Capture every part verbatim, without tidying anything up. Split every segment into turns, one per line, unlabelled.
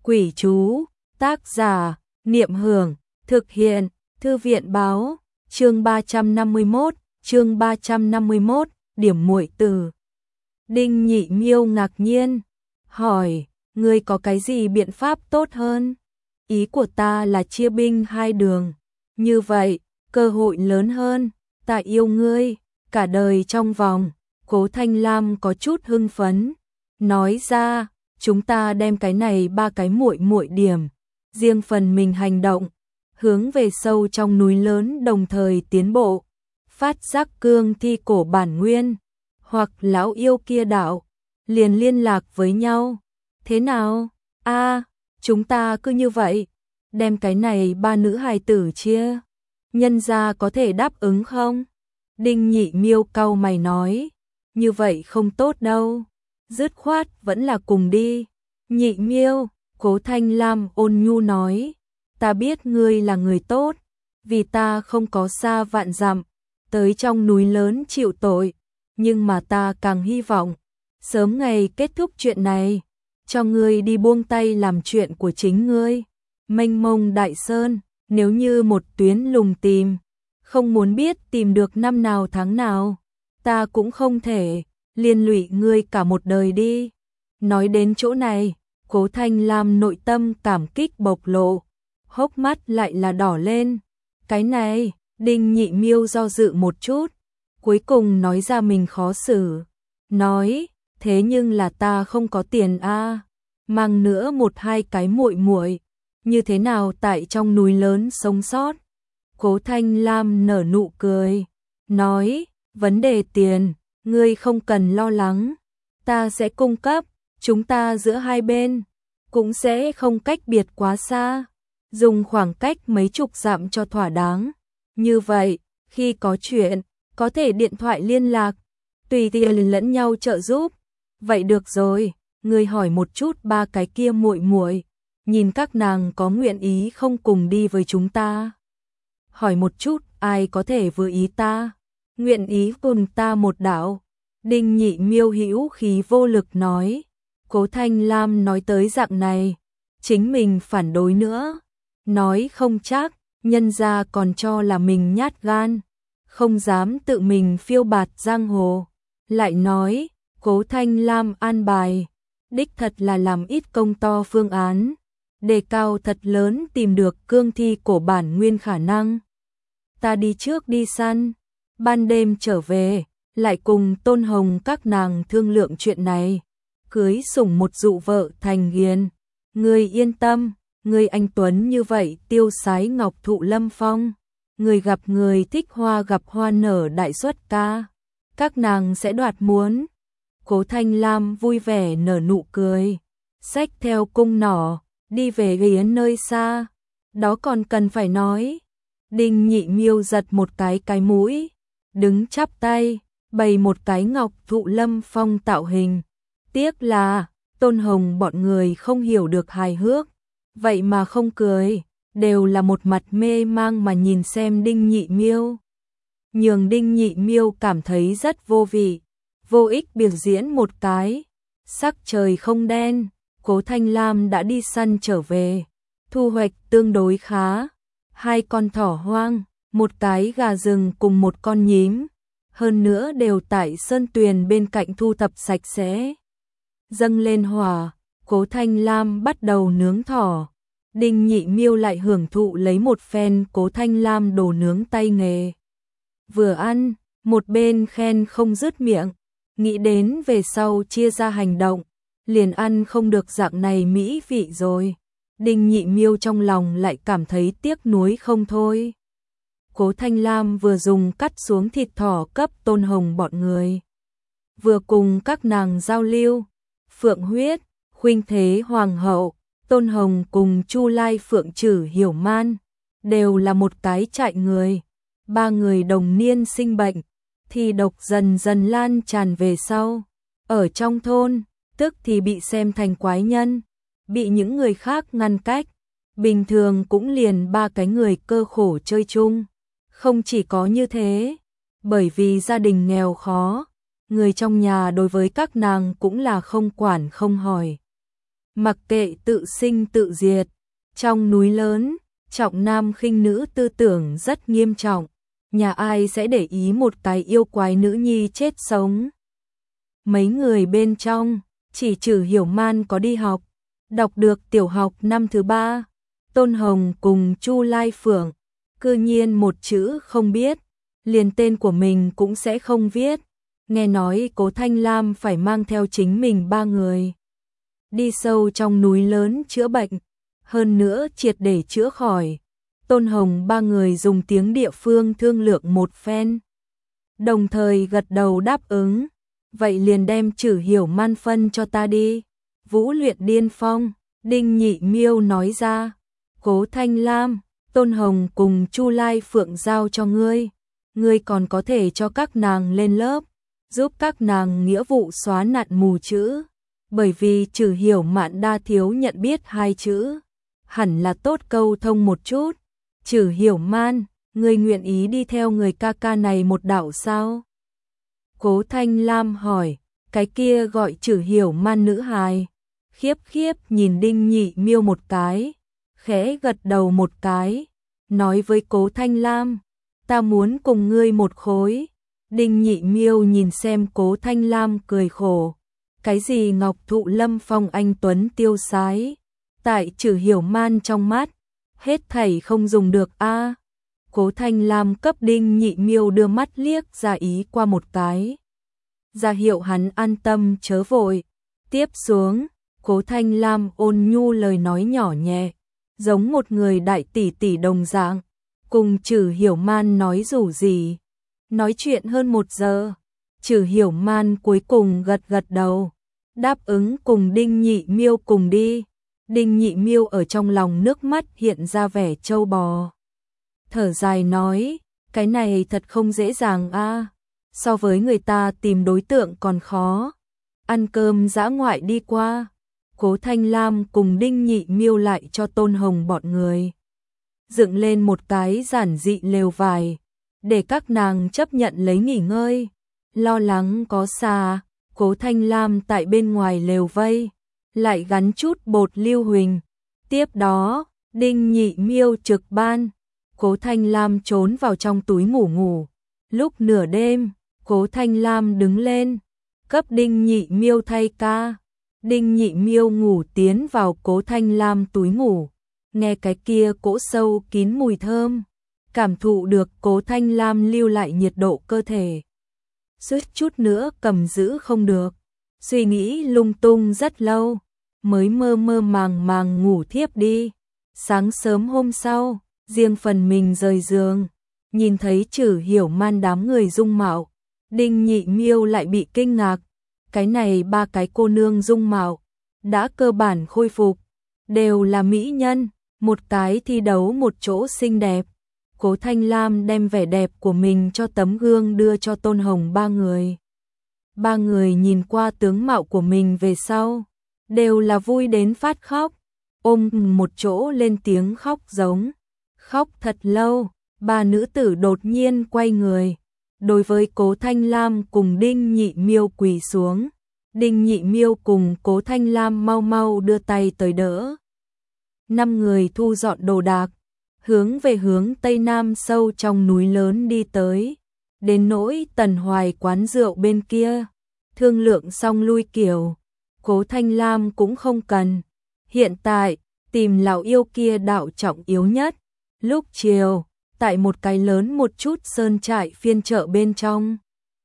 Quỷ chú, tác giả, Niệm Hưởng, thực hiện, Thư viện báo, chương ba trăm năm mươi mốt, chương ba trăm năm mươi mốt, điểm muội từ. Đinh Nhị Miêu ngạc nhiên, hỏi, ngươi có cái gì biện pháp tốt hơn? Ý của ta là chia binh hai đường, như vậy, cơ hội lớn hơn, ta yêu ngươi, cả đời trong vòng. Cố Thanh Lam có chút hưng phấn, nói ra, chúng ta đem cái này ba cái muội muội điểm, riêng phần mình hành động, hướng về sâu trong núi lớn đồng thời tiến bộ, phát giác cương thi cổ bản nguyên, hoặc lão yêu kia đạo, liền liên lạc với nhau. Thế nào? A, chúng ta cứ như vậy, đem cái này ba nữ hài tử chia, nhân gia có thể đáp ứng không? Đinh Nhị Miêu cau mày nói, như vậy không tốt đâu, dứt khoát vẫn là cùng đi. Nhị Miêu, Cố Thanh Lam ôn nhu nói, ta biết ngươi là người tốt, vì ta không có xa vạn dặm, tới trong núi lớn chịu tội, nhưng mà ta càng hy vọng, sớm ngày kết thúc chuyện này, cho ngươi đi buông tay làm chuyện của chính ngươi. Mênh mông đại sơn, nếu như một tuyến lùng tìm, không muốn biết tìm được năm nào tháng nào, ta cũng không thể liên lụy ngươi cả một đời đi. Nói đến chỗ này, Cố Thanh Lam nội tâm cảm kích bộc lộ, hốc mắt lại là đỏ lên. Cái này, Đinh Nhị Miêu do dự một chút, cuối cùng nói ra mình khó xử, nói, thế nhưng là ta không có tiền a, mang nữa một hai cái muội muội, như thế nào tại trong núi lớn sống sót? Cố Thanh Lam nở nụ cười, nói, vấn đề tiền, ngươi không cần lo lắng, ta sẽ cung cấp, chúng ta giữa hai bên, cũng sẽ không cách biệt quá xa, dùng khoảng cách mấy chục dặm cho thỏa đáng. Như vậy, khi có chuyện, có thể điện thoại liên lạc, tùy tiện lẫn nhau trợ giúp. Vậy được rồi, ngươi hỏi một chút ba cái kia muội muội, nhìn các nàng có nguyện ý không cùng đi với chúng ta. Hỏi một chút, ai có thể vừa ý ta, nguyện ý cùng ta một đạo. Đinh Nhị Miêu hữu khí vô lực nói, Cố Thanh Lam nói tới dạng này, chính mình phản đối nữa, nói không chắc, nhân gia còn cho là mình nhát gan, không dám tự mình phiêu bạt giang hồ. Lại nói, Cố Thanh Lam an bài, đích thật là làm ít công to phương án, đề cao thật lớn tìm được cương thi cổ bản nguyên khả năng. Ta đi trước đi săn, ban đêm trở về, lại cùng Tôn Hồng các nàng thương lượng chuyện này, cưới sủng một dụ vợ thành hiền. Ngươi yên tâm, ngươi anh tuấn như vậy tiêu sái ngọc thụ lâm phong, người gặp người thích hoa gặp hoa nở đại xuất ca, các nàng sẽ đoạt muốn. Cố Thanh Lam vui vẻ nở nụ cười, xách theo cung nỏ, đi về yến nơi xa, đó còn cần phải nói. Đinh Nhị Miêu giật một cái cái mũi, đứng chắp tay, bày một cái ngọc thụ lâm phong tạo hình. Tiếc là, Tôn Hồng bọn người không hiểu được hài hước, vậy mà không cười, đều là một mặt mê mang mà nhìn xem Đinh Nhị Miêu. Nhường Đinh Nhị Miêu cảm thấy rất vô vị, vô ích biểu diễn một cái. Sắc trời không đen, Cố Thanh Lam đã đi săn trở về, thu hoạch tương đối khá. Hai con thỏ hoang, một cái gà rừng cùng một con nhím, hơn nữa đều tại sơn tuyền bên cạnh thu thập sạch sẽ. Dâng lên hỏa, Cố Thanh Lam bắt đầu nướng thỏ. Đinh Nhị Miêu lại hưởng thụ lấy một phen Cố Thanh Lam đồ nướng tay nghề. Vừa ăn, một bên khen không dứt miệng, nghĩ đến về sau chia ra hành động, liền ăn không được dạng này mỹ vị rồi. Đinh Nhị Miêu trong lòng lại cảm thấy tiếc nuối không thôi. Cố Thanh Lam vừa dùng cắt xuống thịt thỏ cấp Tôn Hồng bọn người, vừa cùng các nàng giao lưu. Phượng Huyết, Khuynh Thế Hoàng hậu, Tôn Hồng cùng Chu Lai Phượng Trử Hiểu Man, đều là một cái trại người. Ba người đồng niên sinh bệnh, thì độc dần dần lan tràn về sau. Ở trong thôn, tức thì bị xem thành quái nhân, bị những người khác ngăn cách. Bình thường cũng liền ba cái người cơ khổ chơi chung. Không chỉ có như thế, bởi vì gia đình nghèo khó, người trong nhà đối với các nàng cũng là không quản không hỏi. mặc kệ tự sinh tự diệt. Trong núi lớn, trọng nam khinh nữ tư tưởng rất nghiêm trọng, nhà ai sẽ để ý một cái yêu quái nữ nhi chết sống. Mấy người bên trong, chỉ Trử Hiểu Man có đi học, đọc được tiểu học năm thứ ba. Tôn Hồng cùng Chu Lai Phượng, cư nhiên một chữ không biết, liền tên của mình cũng sẽ không viết. Nghe nói Cố Thanh Lam phải mang theo chính mình ba người đi sâu trong núi lớn chữa bệnh, hơn nữa triệt để chữa khỏi. Tôn Hồng ba người dùng tiếng địa phương thương lượng một phen, đồng thời gật đầu đáp ứng. Vậy liền đem Trử Hiểu Man phân cho ta đi. Vũ luyện điên phong, Đinh Nhị Miêu nói ra. Cố Thanh Lam, Tôn Hồng cùng Chu Lai Phượng giao cho ngươi. Ngươi còn có thể cho các nàng lên lớp, giúp các nàng nghĩa vụ xóa nạn mù chữ. Bởi vì Trử Hiểu Mạn đa thiếu nhận biết hai chữ, hẳn là tốt câu thông một chút. Trử Hiểu Man, ngươi nguyện ý đi theo người ca ca này một đạo sao? Cố Thanh Lam hỏi, cái kia gọi Trử Hiểu Man nữ hài. Khiếp khiếp nhìn Đinh Nhị Miêu một cái, khẽ gật đầu một cái, nói với Cố Thanh Lam, ta muốn cùng ngươi một khối. Đinh Nhị Miêu nhìn xem Cố Thanh Lam cười khổ, cái gì ngọc thụ lâm phong anh tuấn tiêu sái, tại Trử Hiểu Man trong mắt, hết thảy không dùng được a. Cố Thanh Lam cấp Đinh Nhị Miêu đưa mắt liếc ra ý qua một cái, ra hiệu hắn an tâm chớ vội. Tiếp xuống, Cố Thanh Lam ôn nhu lời nói nhỏ nhẹ, giống một người đại tỷ tỷ đồng dạng, cùng Trử Hiểu Man nói rủ gì. Nói chuyện hơn một giờ, Trử Hiểu Man cuối cùng gật gật đầu, đáp ứng cùng Đinh Nhị Miêu cùng đi. Đinh Nhị Miêu ở trong lòng nước mắt hiện ra vẻ trâu bò, thở dài nói, cái này thật không dễ dàng a, so với người ta tìm đối tượng còn khó. Ăn cơm dã ngoại đi qua, Cố Thanh Lam cùng Đinh Nhị Miêu lại cho Tôn Hồng bọn người dựng lên một cái giản dị lều vải, để các nàng chấp nhận lấy nghỉ ngơi. Lo lắng có xà, Cố Thanh Lam tại bên ngoài lều vây lại gắn chút bột lưu huỳnh. Tiếp đó, Đinh Nhị Miêu trực ban, Cố Thanh Lam trốn vào trong túi ngủ ngủ. Lúc nửa đêm, Cố Thanh Lam đứng lên, cấp Đinh Nhị Miêu thay ca. Đinh Nhị Miêu ngủ tiến vào Cố Thanh Lam túi ngủ, nghe cái kia cỗ sâu kín mùi thơm, cảm thụ được Cố Thanh Lam lưu lại nhiệt độ cơ thể, suýt chút nữa cầm giữ không được, suy nghĩ lung tung rất lâu, mới mơ mơ màng màng ngủ thiếp đi. Sáng sớm hôm sau, riêng phần mình rời giường, nhìn thấy Trử Hiểu Man đám người dung mạo, Đinh Nhị Miêu lại bị kinh ngạc. Cái này ba cái cô nương dung mạo đã cơ bản khôi phục, đều là mỹ nhân, một cái thi đấu một chỗ xinh đẹp. Cố Thanh Lam đem vẻ đẹp của mình cho tấm gương đưa cho Tôn Hồng ba người. Ba người nhìn qua tướng mạo của mình về sau, đều là vui đến phát khóc, ôm một chỗ lên tiếng khóc giống. Khóc thật lâu, ba nữ tử đột nhiên quay người, đối với Cố Thanh Lam cùng Đinh Nhị Miêu quỳ xuống. Đinh Nhị Miêu cùng Cố Thanh Lam mau mau đưa tay tới đỡ. Năm người thu dọn đồ đạc, hướng về hướng Tây Nam sâu trong núi lớn đi tới. Đến nỗi Tần Hoài quán rượu bên kia, thương lượng xong lui kiểu, Cố Thanh Lam cũng không cần. Hiện tại, tìm lão yêu kia đạo trọng yếu nhất. Lúc chiều, tại một cái lớn một chút sơn trại phiên chợ bên trong,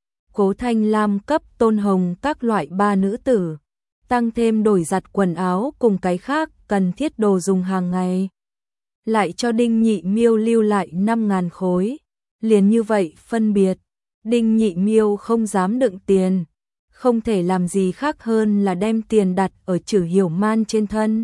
Cố Thanh Lam cấp Tôn Hồng các loại ba nữ tử, tăng thêm đổi giặt quần áo cùng cái khác cần thiết đồ dùng hàng ngày. Lại cho Đinh Nhị Miêu lưu lại năm ngàn khối, liền như vậy phân biệt. Đinh Nhị Miêu không dám đựng tiền, không thể làm gì khác hơn là đem tiền đặt ở Trử Hiểu Man trên thân.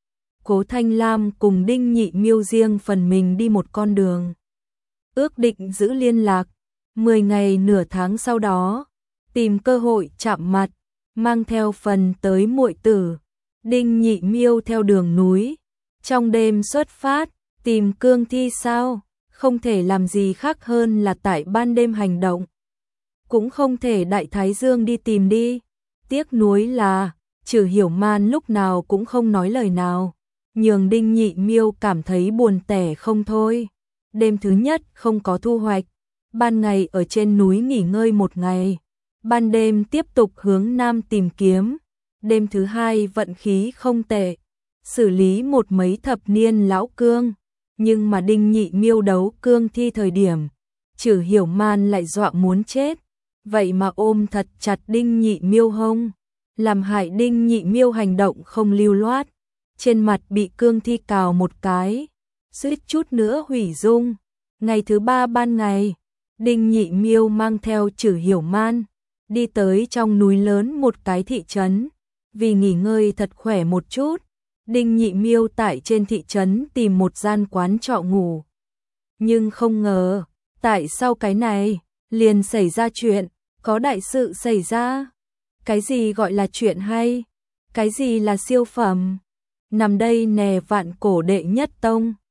Cố Thanh Lam cùng Đinh Nhị Miêu riêng phần mình đi một con đường, ước định giữ liên lạc. Mười ngày nửa tháng sau đó, tìm cơ hội chạm mặt, mang theo phần tới muội tử. Đinh Nhị Miêu theo đường núi, trong đêm xuất phát, tìm cương thi sao, không thể làm gì khác hơn là tại ban đêm hành động. Cũng không thể đại thái dương đi tìm đi, tiếc nuối là Trừ Hiểu Man lúc nào cũng không nói lời nào, nhường Đinh Nhị Miêu cảm thấy buồn tẻ không thôi. Đêm thứ nhất không có thu hoạch, ban ngày ở trên núi nghỉ ngơi một ngày, ban đêm tiếp tục hướng nam tìm kiếm. Đêm thứ hai vận khí không tệ, xử lý một mấy thập niên lão cương, nhưng mà Đinh Nhị Miêu đấu cương thi thời điểm, Trừ Hiểu Man lại dọa muốn chết, vậy mà ôm thật chặt Đinh Nhị Miêu hông, làm hại Đinh Nhị Miêu hành động không lưu loát, trên mặt bị cương thi cào một cái, suýt chút nữa hủy dung. Ngày thứ ba ban ngày, Đinh Nhị Miêu mang theo Trừ Hiểu Man đi tới trong núi lớn một cái thị trấn, vì nghỉ ngơi thật khỏe một chút. Đinh Nhị Miêu tại trên thị trấn tìm một gian quán trọ ngủ. Nhưng không ngờ, tại sao cái này liền xảy ra chuyện, có đại sự xảy ra. Cái gì gọi là chuyện hay? Cái gì là siêu phẩm? Nằm đây nè vạn cổ đệ nhất tông.